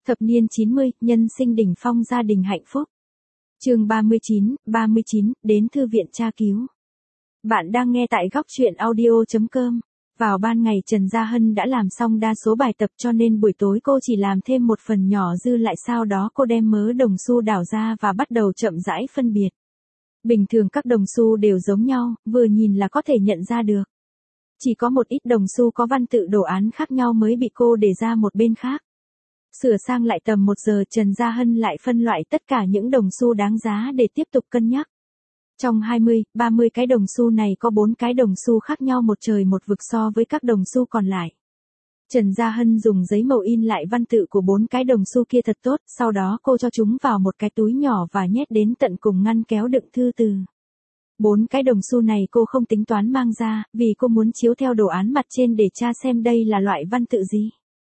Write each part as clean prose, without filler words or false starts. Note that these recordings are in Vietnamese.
Thập niên 90, nhân sinh đỉnh phong gia đình hạnh phúc. Chương 39, đến thư viện tra cứu. Bạn đang nghe tại góc truyện audio.com. Vào ban ngày Trần Gia Hân đã làm xong đa số bài tập cho nên buổi tối cô chỉ làm thêm một phần nhỏ dư lại, sau đó cô đem mớ đồng xu đảo ra và bắt đầu chậm rãi phân biệt. Bình thường các đồng xu đều giống nhau, vừa nhìn là có thể nhận ra được. Chỉ có một ít đồng xu có văn tự đồ án khác nhau mới bị cô để ra một bên khác. Sửa sang lại tầm 1 giờ, Trần Gia Hân lại phân loại tất cả những đồng xu đáng giá để tiếp tục cân nhắc. Trong 20-30 cái đồng xu này có 4 cái đồng xu khác nhau một trời một vực so với các đồng xu còn lại. Trần Gia Hân dùng giấy màu in lại văn tự của 4 cái đồng xu kia thật tốt, sau đó cô cho chúng vào một cái túi nhỏ và nhét đến tận cùng ngăn kéo đựng thư từ. 4 cái đồng xu này cô không tính toán mang ra, vì cô muốn chiếu theo đồ án mặt trên để tra xem đây là loại văn tự gì.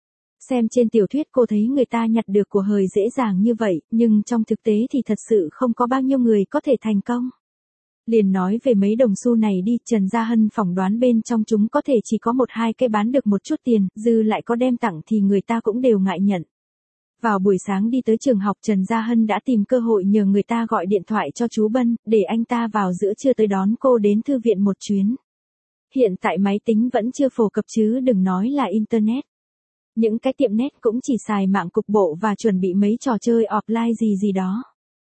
Xem trên tiểu thuyết cô thấy người ta nhặt được của hời dễ dàng như vậy, nhưng trong thực tế thì thật sự không có bao nhiêu người có thể thành công. Liền nói về mấy đồng xu này đi, Trần Gia Hân phỏng đoán bên trong chúng có thể chỉ có 1-2 cái bán được một chút tiền, dư lại có đem tặng thì người ta cũng đều ngại nhận. Vào buổi sáng đi tới trường học, Trần Gia Hân đã tìm cơ hội nhờ người ta gọi điện thoại cho chú Bân, để anh ta vào giữa trưa tới đón cô đến thư viện một chuyến. Hiện tại máy tính vẫn chưa phổ cập chứ đừng nói là Internet. Những cái tiệm net cũng chỉ xài mạng cục bộ và chuẩn bị mấy trò chơi offline gì đó.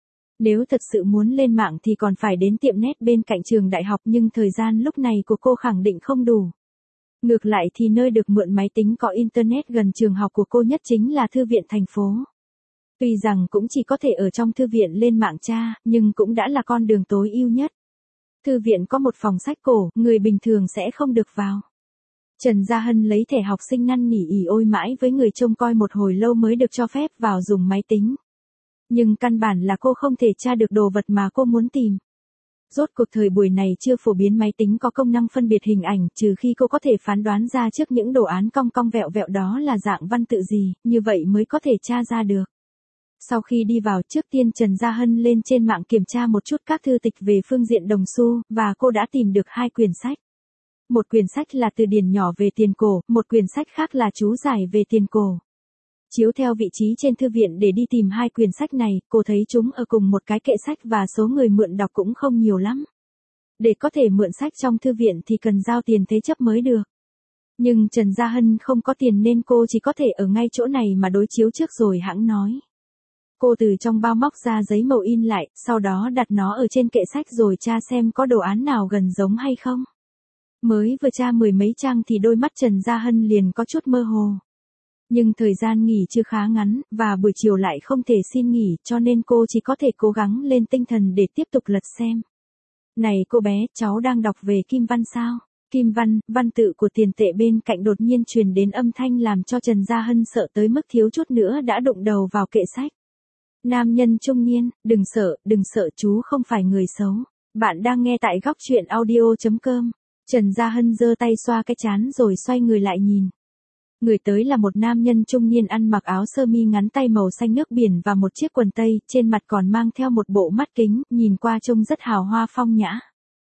Nếu thật sự muốn lên mạng thì còn phải đến tiệm net bên cạnh trường đại học, nhưng thời gian lúc này của cô khẳng định không đủ. Ngược lại thì nơi được mượn máy tính có Internet gần trường học của cô nhất chính là thư viện thành phố. Tuy rằng cũng chỉ có thể ở trong thư viện lên mạng tra, nhưng cũng đã là con đường tối ưu nhất. Thư viện có một phòng sách cổ, người bình thường sẽ không được vào. Trần Gia Hân lấy thẻ học sinh năn nỉ ỉ ôi mãi với người trông coi một hồi lâu mới được cho phép vào dùng máy tính. Nhưng căn bản là cô không thể tra được đồ vật mà cô muốn tìm. Rốt cuộc thời buổi này chưa phổ biến máy tính có công năng phân biệt hình ảnh, trừ khi cô có thể phán đoán ra trước những đồ án cong cong vẹo vẹo đó là dạng văn tự gì, như vậy mới có thể tra ra được. Sau khi đi vào, trước tiên Trần Gia Hân lên trên mạng kiểm tra một chút các thư tịch về phương diện đồng xu, và cô đã tìm được 2 quyển sách. Một quyển sách là từ điển nhỏ về tiền cổ, một quyển sách khác là chú giải về tiền cổ. Chiếu theo vị trí trên thư viện để đi tìm 2 quyển sách này, cô thấy chúng ở cùng một cái kệ sách và số người mượn đọc cũng không nhiều lắm. Để có thể mượn sách trong thư viện thì cần giao tiền thế chấp mới được. Nhưng Trần Gia Hân không có tiền nên cô chỉ có thể ở ngay chỗ này mà đối chiếu trước rồi hãng nói. Cô từ trong bao móc ra giấy màu in lại, sau đó đặt nó ở trên kệ sách rồi tra xem có đồ án nào gần giống hay không. Mới vừa tra 10 mấy trang thì đôi mắt Trần Gia Hân liền có chút mơ hồ. Nhưng thời gian nghỉ chưa khá ngắn, và buổi chiều lại không thể xin nghỉ, cho nên cô chỉ có thể cố gắng lên tinh thần để tiếp tục lật xem. Này cô bé, cháu đang đọc về kim văn sao? Kim văn, văn tự của tiền tệ bên cạnh đột nhiên truyền đến âm thanh làm cho Trần Gia Hân sợ tới mức thiếu chút nữa đã đụng đầu vào kệ sách. Nam nhân trung niên, đừng sợ, chú không phải người xấu. Bạn đang nghe tại góc truyện audio.com. Trần Gia Hân giơ tay xoa cái trán rồi xoay người lại nhìn. Người tới là một nam nhân trung niên ăn mặc áo sơ mi ngắn tay màu xanh nước biển và một chiếc quần tây, trên mặt còn mang theo một bộ mắt kính, nhìn qua trông rất hào hoa phong nhã.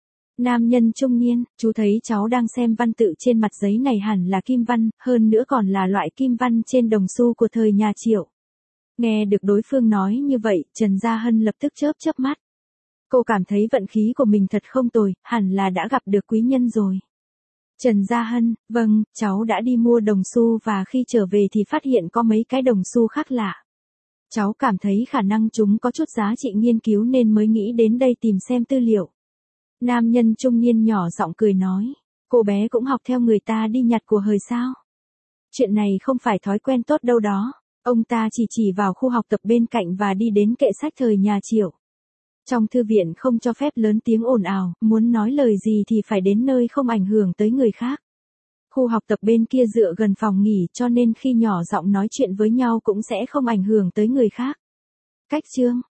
Nam nhân trung niên, chú thấy cháu đang xem văn tự trên mặt giấy này hẳn là kim văn, hơn nữa còn là loại kim văn trên đồng xu của thời nhà Triệu. Nghe được đối phương nói như vậy, Trần Gia Hân lập tức chớp mắt. Cô cảm thấy vận khí của mình thật không tồi, hẳn là đã gặp được quý nhân rồi. Trần Gia Hân, vâng, cháu đã đi mua đồng xu và khi trở về thì phát hiện có mấy cái đồng xu khác lạ. Cháu cảm thấy khả năng chúng có chút giá trị nghiên cứu nên mới nghĩ đến đây tìm xem tư liệu. Nam nhân trung niên nhỏ giọng cười nói, cô bé cũng học theo người ta đi nhặt của hời sao? Chuyện này không phải thói quen tốt đâu đó. Ông ta chỉ vào khu học tập bên cạnh và đi đến kệ sách thời nhà Triệu. Trong thư viện không cho phép lớn tiếng ồn ào, muốn nói lời gì thì phải đến nơi không ảnh hưởng tới người khác. Khu học tập bên kia dựa gần phòng nghỉ cho nên khi nhỏ giọng nói chuyện với nhau cũng sẽ không ảnh hưởng tới người khác. Cách chương,